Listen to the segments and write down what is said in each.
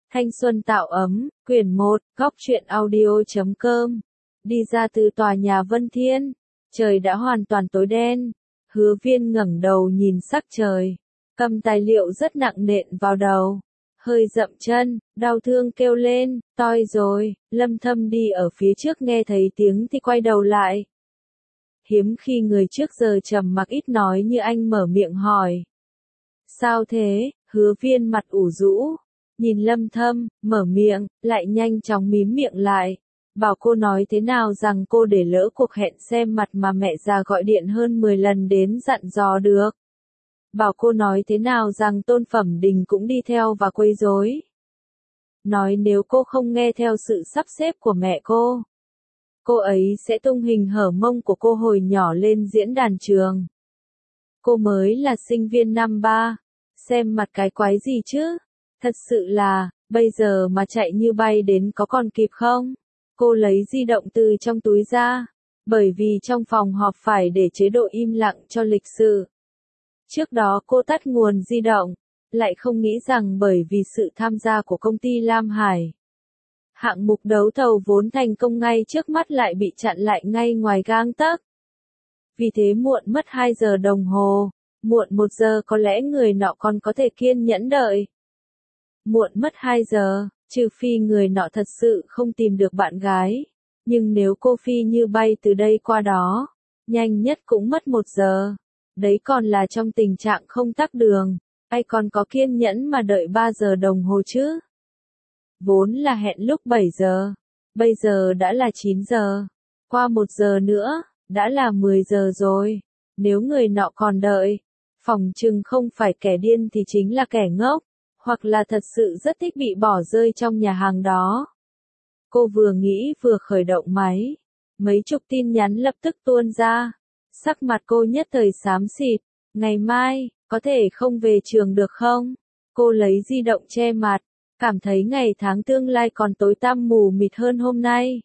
Thanh xuân tạo ấm, quyển 1, góc truyện audio.com. Đi ra từ tòa nhà Vân Thiên, trời đã hoàn toàn tối đen. Hứa Viên ngẩng đầu nhìn sắc trời, cầm tài liệu rất nặng nện vào đầu, hơi dậm chân, đau thương kêu lên, toi rồi. Lâm Thâm đi ở phía trước nghe thấy tiếng thì quay đầu lại. Hiếm khi người trước giờ trầm mặc ít nói như anh mở miệng hỏi. Sao thế? Hứa Viên mặt ủ rũ, nhìn Lâm Thâm, mở miệng, lại nhanh chóng mím miệng lại. Bảo cô nói thế nào rằng cô để lỡ cuộc hẹn xem mặt mà mẹ già gọi điện hơn 10 lần đến dặn dò được. Bảo cô nói thế nào rằng Tôn Phẩm Đình cũng đi theo và quấy rối. Nói nếu cô không nghe theo sự sắp xếp của mẹ cô ấy sẽ tung hình hở mông của cô hồi nhỏ lên diễn đàn trường. Cô mới là sinh viên năm 3, xem mặt cái quái gì chứ? Thật sự là, bây giờ mà chạy như bay đến có còn kịp không? Cô lấy di động từ trong túi ra, bởi vì trong phòng họp phải để chế độ im lặng cho lịch sự. Trước đó cô tắt nguồn di động, lại không nghĩ rằng bởi vì sự tham gia của công ty Lam Hải, hạng mục đấu thầu vốn thành công ngay trước mắt lại bị chặn lại ngay ngoài gang tấc. Vì thế muộn mất 2 giờ đồng hồ, muộn 1 giờ có lẽ người nọ còn có thể kiên nhẫn đợi. Muộn mất 2 giờ, trừ phi người nọ thật sự không tìm được bạn gái. Nhưng nếu cô phi như bay từ đây qua đó, nhanh nhất cũng mất 1 giờ. Đấy còn là trong tình trạng không tắc đường, ai còn có kiên nhẫn mà đợi 3 giờ đồng hồ chứ? Vốn là hẹn lúc 7 giờ, bây giờ đã là 9 giờ, qua 1 giờ nữa, đã là 10 giờ rồi. Nếu người nọ còn đợi, phỏng chừng không phải kẻ điên thì chính là kẻ ngốc, hoặc là thật sự rất thích bị bỏ rơi trong nhà hàng đó. Cô vừa nghĩ vừa khởi động máy, mấy chục tin nhắn lập tức tuôn ra. Sắc mặt cô nhất thời xám xịt, ngày mai, có thể không về trường được không? Cô lấy di động che mặt, cảm thấy ngày tháng tương lai còn tối tăm mù mịt hơn hôm nay.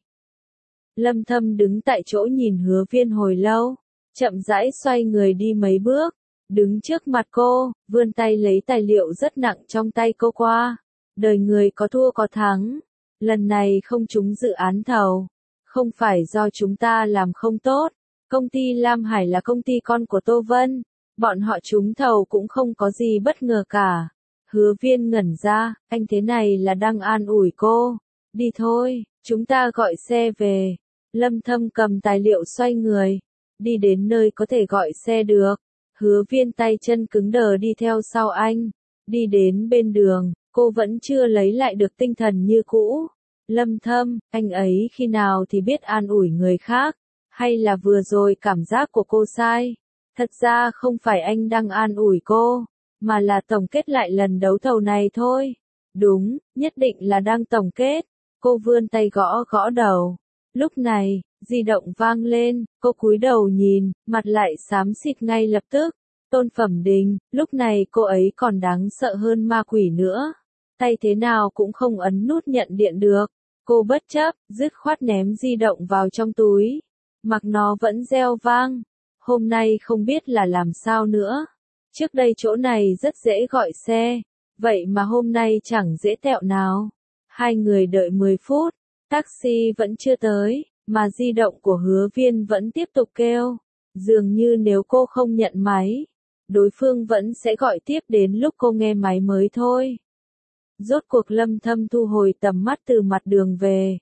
Lâm Thâm đứng tại chỗ nhìn Hứa Viên hồi lâu, chậm rãi xoay người đi mấy bước, đứng trước mặt cô, vươn tay lấy tài liệu rất nặng trong tay cô qua. Đời người có thua có thắng, lần này không trúng dự án thầu, không phải do chúng ta làm không tốt. Công ty Lam Hải là công ty con của Tô Vân, bọn họ trúng thầu cũng không có gì bất ngờ cả. Hứa Viên ngẩn ra, anh thế này là đang an ủi cô. Đi thôi, chúng ta gọi xe về. Lâm Thâm cầm tài liệu xoay người, đi đến nơi có thể gọi xe được. Hứa Viên tay chân cứng đờ đi theo sau anh. Đi đến bên đường, cô vẫn chưa lấy lại được tinh thần như cũ. Lâm Thâm, anh ấy khi nào thì biết an ủi người khác? Hay là vừa rồi cảm giác của cô sai? Thật ra không phải anh đang an ủi cô, mà là tổng kết lại lần đấu thầu này thôi. Đúng, nhất định là đang tổng kết. Cô vươn tay gõ gõ đầu. Lúc này, di động vang lên, cô cúi đầu nhìn, mặt lại xám xịt ngay lập tức. Tôn Phẩm Đình, lúc này cô ấy còn đáng sợ hơn ma quỷ nữa. Tay thế nào cũng không ấn nút nhận điện được. Cô bất chấp, dứt khoát ném di động vào trong túi. Mặc nó vẫn reo vang. Hôm nay không biết là làm sao nữa. Trước đây chỗ này rất dễ gọi xe, vậy mà hôm nay chẳng dễ tẹo nào. Hai người đợi 10 phút, taxi vẫn chưa tới, mà di động của Hứa Viên vẫn tiếp tục kêu. Dường như nếu cô không nhận máy, đối phương vẫn sẽ gọi tiếp đến lúc cô nghe máy mới thôi. Rốt cuộc Lâm Thâm thu hồi tầm mắt từ mặt đường về.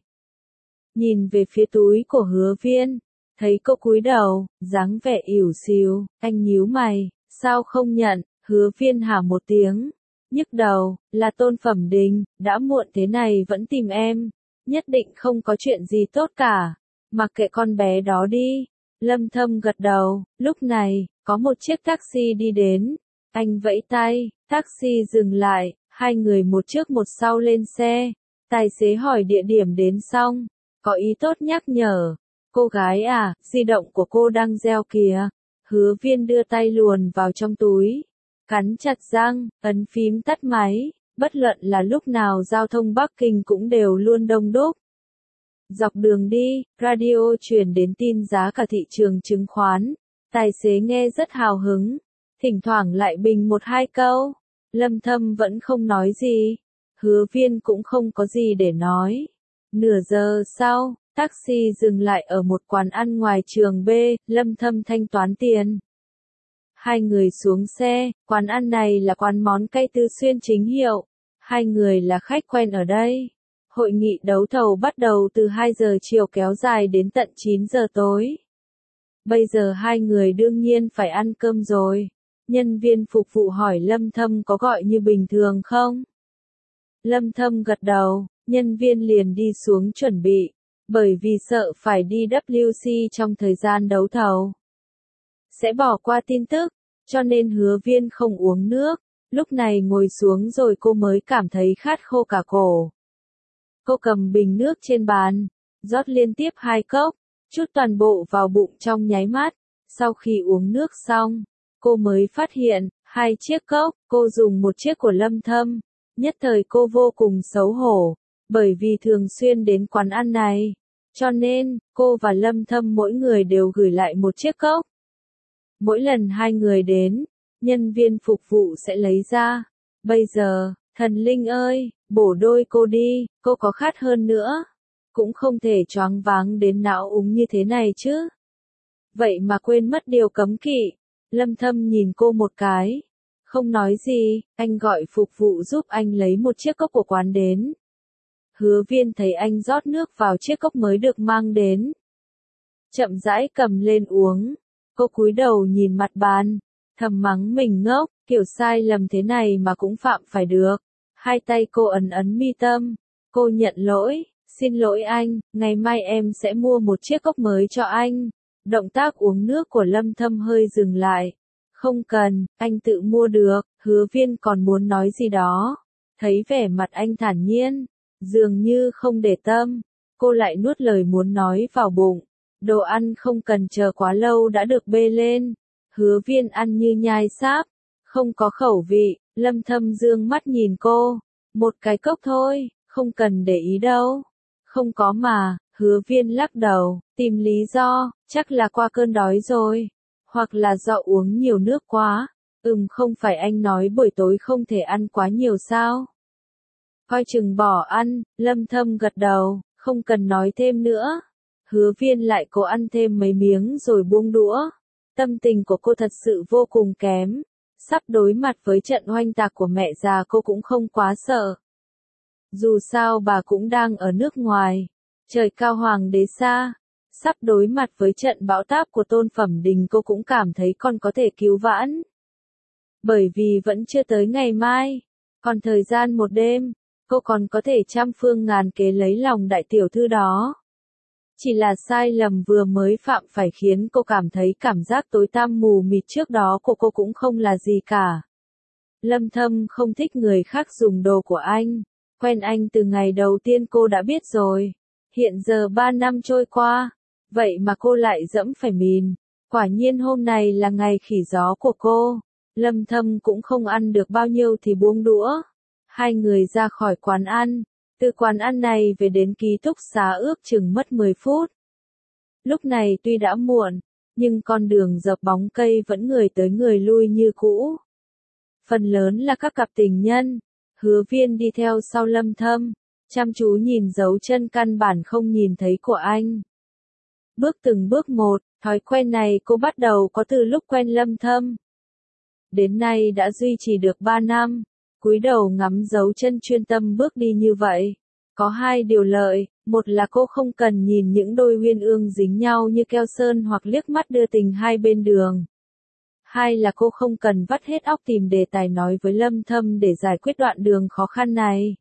Nhìn về phía túi của Hứa Viên, thấy cô cúi đầu, dáng vẻ ỉu xìu, anh nhíu mày, sao không nhận? Hứa Viên hả một tiếng, nhức đầu, là Tôn Phẩm Đình, đã muộn thế này vẫn tìm em, nhất định không có chuyện gì tốt cả, mặc kệ con bé đó đi. Lâm Thâm gật đầu, lúc này, có một chiếc taxi đi đến, anh vẫy tay, taxi dừng lại, hai người một trước một sau lên xe, tài xế hỏi địa điểm đến xong, có ý tốt nhắc nhở. Cô gái à, di động của cô đang reo kìa. Hứa Viên đưa tay luồn vào trong túi, cắn chặt răng, ấn phím tắt máy, bất luận là lúc nào giao thông Bắc Kinh cũng đều luôn đông đúc. Dọc đường đi, radio truyền đến tin giá cả thị trường chứng khoán, tài xế nghe rất hào hứng, thỉnh thoảng lại bình một hai câu. Lâm Thâm vẫn không nói gì. Hứa Viên cũng không có gì để nói. Nửa giờ sau, taxi dừng lại ở một quán ăn ngoài trường B, Lâm Thâm thanh toán tiền. Hai người xuống xe, quán ăn này là quán món cay Tư Xuyên chính hiệu. Hai người là khách quen ở đây. Hội nghị đấu thầu bắt đầu từ 2 giờ chiều kéo dài đến tận 9 giờ tối. Bây giờ hai người đương nhiên phải ăn cơm rồi. Nhân viên phục vụ hỏi Lâm Thâm có gọi như bình thường không? Lâm Thâm gật đầu, nhân viên liền đi xuống chuẩn bị, bởi vì sợ phải đi WC trong thời gian đấu thầu. Sẽ bỏ qua tin tức, cho nên Hứa Viên không uống nước, lúc này ngồi xuống rồi cô mới cảm thấy khát khô cả cổ. Cô cầm bình nước trên bàn, rót liên tiếp 2 cốc, chút toàn bộ vào bụng trong nháy mắt, sau khi uống nước xong, cô mới phát hiện, 2 chiếc cốc, cô dùng một chiếc của Lâm Thâm, nhất thời cô vô cùng xấu hổ, bởi vì thường xuyên đến quán ăn này, cho nên, cô và Lâm Thâm mỗi người đều gửi lại một chiếc cốc. Mỗi lần hai người đến, nhân viên phục vụ sẽ lấy ra. Bây giờ, thần linh ơi, bổ đôi cô đi, cô có khát hơn nữa. Cũng không thể choáng váng đến não úng như thế này chứ. Vậy mà quên mất điều cấm kỵ. Lâm Thâm nhìn cô một cái. Không nói gì, anh gọi phục vụ giúp anh lấy một chiếc cốc của quán đến. Hứa Viên thấy anh rót nước vào chiếc cốc mới được mang đến. Chậm rãi cầm lên uống. Cô cúi đầu nhìn mặt bàn, thầm mắng mình ngốc, kiểu sai lầm thế này mà cũng phạm phải được. Hai tay cô ấn ấn mi tâm, cô nhận lỗi, xin lỗi anh, ngày mai em sẽ mua một chiếc cốc mới cho anh. Động tác uống nước của Lâm Thâm hơi dừng lại. Không cần, anh tự mua được. Hứa Viên còn muốn nói gì đó. Thấy vẻ mặt anh thản nhiên, dường như không để tâm, cô lại nuốt lời muốn nói vào bụng. Đồ ăn không cần chờ quá lâu đã được bê lên. Hứa Viên ăn như nhai sáp, không có khẩu vị. Lâm Thâm dương mắt nhìn cô. Một cái cốc thôi, không cần để ý đâu. Không có mà. Hứa Viên lắc đầu, tìm lý do, chắc là qua cơn đói rồi. Hoặc là do uống nhiều nước quá. Không phải anh nói buổi tối không thể ăn quá nhiều sao? Coi chừng bỏ ăn. Lâm Thâm gật đầu, không cần nói thêm nữa. Hứa Viên lại cố ăn thêm mấy miếng rồi buông đũa. Tâm tình của cô thật sự vô cùng kém. Sắp đối mặt với trận oanh tạc của mẹ già cô cũng không quá sợ. Dù sao bà cũng đang ở nước ngoài. Trời cao hoàng đế xa. Sắp đối mặt với trận bão táp của Tôn Phẩm Đình cô cũng cảm thấy còn có thể cứu vãn. Bởi vì vẫn chưa tới ngày mai. Còn thời gian một đêm, cô còn có thể trăm phương ngàn kế lấy lòng đại tiểu thư đó. Chỉ là sai lầm vừa mới phạm phải khiến cô cảm thấy cảm giác tối tăm mù mịt trước đó của cô cũng không là gì cả. Lâm Thâm không thích người khác dùng đồ của anh. Quen anh từ ngày đầu tiên cô đã biết rồi. Hiện giờ 3 năm trôi qua. Vậy mà cô lại dẫm phải mìn. Quả nhiên hôm nay là ngày khỉ gió của cô. Lâm Thâm cũng không ăn được bao nhiêu thì buông đũa. Hai người ra khỏi quán ăn. Từ quán ăn này về đến ký túc xá ước chừng mất 10 phút. Lúc này tuy đã muộn, nhưng con đường dọc bóng cây vẫn người tới người lui như cũ. Phần lớn là các cặp tình nhân. Hứa Viên đi theo sau Lâm Thâm, chăm chú nhìn dấu chân căn bản không nhìn thấy của anh. Bước từng bước một, thói quen này cô bắt đầu có từ lúc quen Lâm Thâm. Đến nay đã duy trì được 3 năm. Cúi đầu ngắm dấu chân chuyên tâm bước đi như vậy. Có hai điều lợi, một là cô không cần nhìn những đôi uyên ương dính nhau như keo sơn hoặc liếc mắt đưa tình hai bên đường. Hai là cô không cần vắt hết óc tìm đề tài nói với Lâm Thâm để giải quyết đoạn đường khó khăn này.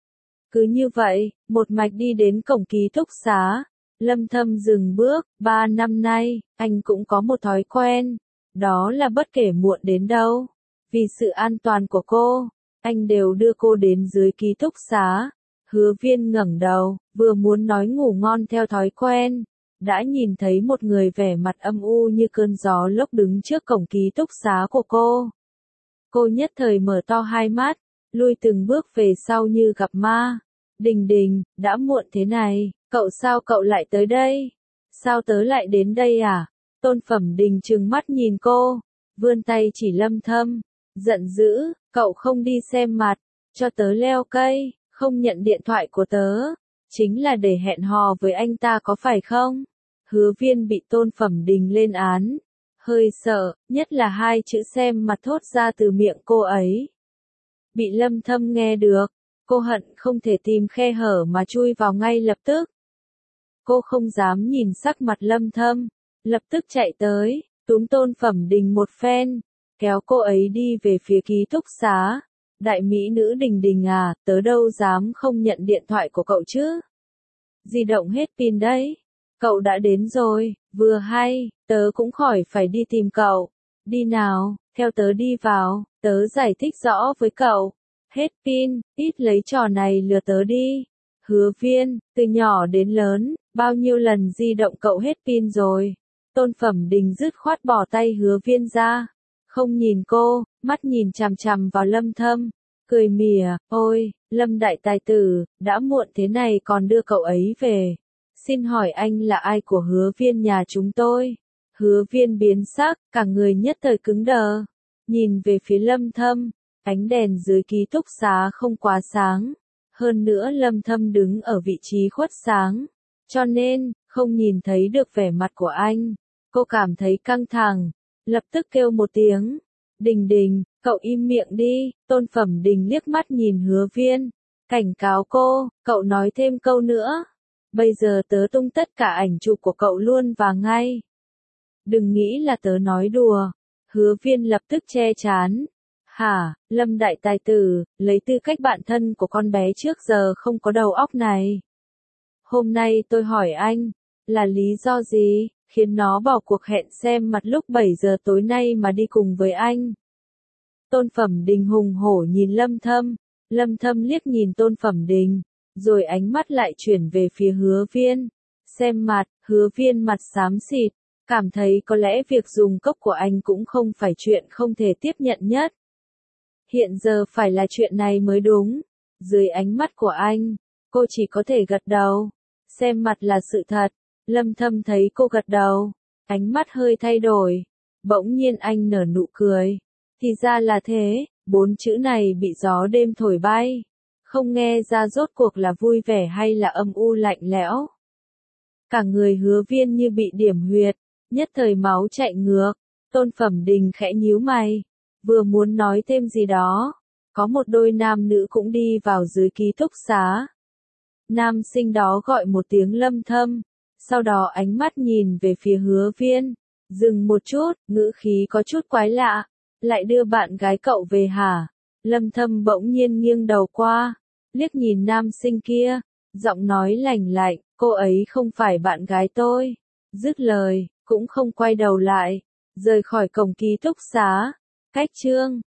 Cứ như vậy, một mạch đi đến cổng ký túc xá. Lâm Thâm dừng bước. 3 năm nay, anh cũng có một thói quen. Đó là bất kể muộn đến đâu, vì sự an toàn của cô, anh đều đưa cô đến dưới ký túc xá. Hứa Viên ngẩng đầu, vừa muốn nói ngủ ngon theo thói quen, đã nhìn thấy một người vẻ mặt âm u như cơn gió lốc đứng trước cổng ký túc xá của cô. Cô nhất thời mở to hai mắt, lui từng bước về sau như gặp ma. Đình Đình, đã muộn thế này, sao cậu lại tới đây? Sao tớ lại đến đây à? Tôn Phẩm Đình trừng mắt nhìn cô, vươn tay chỉ Lâm Thâm, giận dữ, cậu không đi xem mặt, cho tớ leo cây. Không nhận điện thoại của tớ, chính là để hẹn hò với anh ta có phải không? Hứa Viên bị Tôn Phẩm Đình lên án, hơi sợ, nhất là hai chữ xem mặt thốt ra từ miệng cô ấy. Bị Lâm Thâm nghe được, cô hận không thể tìm khe hở mà chui vào ngay lập tức. Cô không dám nhìn sắc mặt Lâm Thâm, lập tức chạy tới, túm Tôn Phẩm Đình một phen, kéo cô ấy đi về phía ký túc xá. Đại mỹ nữ Đình Đình à, tớ đâu dám không nhận điện thoại của cậu chứ. Di động hết pin đấy. Cậu đã đến rồi, vừa hay, tớ cũng khỏi phải đi tìm cậu. Đi nào, theo tớ đi vào, tớ giải thích rõ với cậu. Hết pin, ít lấy trò này lừa tớ đi. Hứa Viên, từ nhỏ đến lớn, bao nhiêu lần di động cậu hết pin rồi. Tôn Phẩm Đình dứt khoát bỏ tay Hứa Viên ra. Không nhìn cô, mắt nhìn chằm chằm vào Lâm Thâm. Cười mỉa, ôi, Lâm đại tài tử, đã muộn thế này còn đưa cậu ấy về. Xin hỏi anh là ai của Hứa Viên nhà chúng tôi? Hứa Viên biến sắc, cả người nhất thời cứng đờ. Nhìn về phía Lâm Thâm, ánh đèn dưới ký túc xá không quá sáng. Hơn nữa Lâm Thâm đứng ở vị trí khuất sáng. Cho nên, không nhìn thấy được vẻ mặt của anh. Cô cảm thấy căng thẳng, lập tức kêu một tiếng. Đình Đình, cậu im miệng đi. Tôn Phẩm Đình liếc mắt nhìn Hứa Viên. Cảnh cáo cô, cậu nói thêm câu nữa. Bây giờ tớ tung tất cả ảnh chụp của cậu luôn và ngay. Đừng nghĩ là tớ nói đùa. Hứa Viên lập tức che chán. Hả, Lâm đại tài tử, lấy tư cách bạn thân của con bé trước giờ không có đầu óc này. Hôm nay tôi hỏi anh, là lý do gì, khiến nó bỏ cuộc hẹn xem mặt lúc 7 giờ tối nay mà đi cùng với anh? Tôn Phẩm Đình hùng hổ nhìn Lâm Thâm. Lâm Thâm liếc nhìn Tôn Phẩm Đình, rồi ánh mắt lại chuyển về phía Hứa Viên. Xem mặt, Hứa Viên mặt xám xịt, cảm thấy có lẽ việc dùng cốc của anh cũng không phải chuyện không thể tiếp nhận nhất. Hiện giờ phải là chuyện này mới đúng. Dưới ánh mắt của anh, cô chỉ có thể gật đầu. Xem mặt là sự thật. Lâm Thâm thấy cô gật đầu, ánh mắt hơi thay đổi. Bỗng nhiên anh nở nụ cười. Thì ra là thế, 4 chữ này bị gió đêm thổi bay. Không nghe ra rốt cuộc là vui vẻ hay là âm u lạnh lẽo. Cả người Hứa Viên như bị điểm huyệt, nhất thời máu chạy ngược. Tôn Phẩm Đình khẽ nhíu mày, vừa muốn nói thêm gì đó. Có một đôi nam nữ cũng đi vào dưới ký túc xá. Nam sinh đó gọi một tiếng Lâm Thâm, sau đó ánh mắt nhìn về phía Hứa Viên, dừng một chút, ngữ khí có chút quái lạ. Lại đưa bạn gái cậu về hả? Lâm Thâm bỗng nhiên nghiêng đầu qua, liếc nhìn nam sinh kia, giọng nói lành lạnh, cô ấy không phải bạn gái tôi. Dứt lời, cũng không quay đầu lại, rời khỏi cổng ký túc xá. Cách chương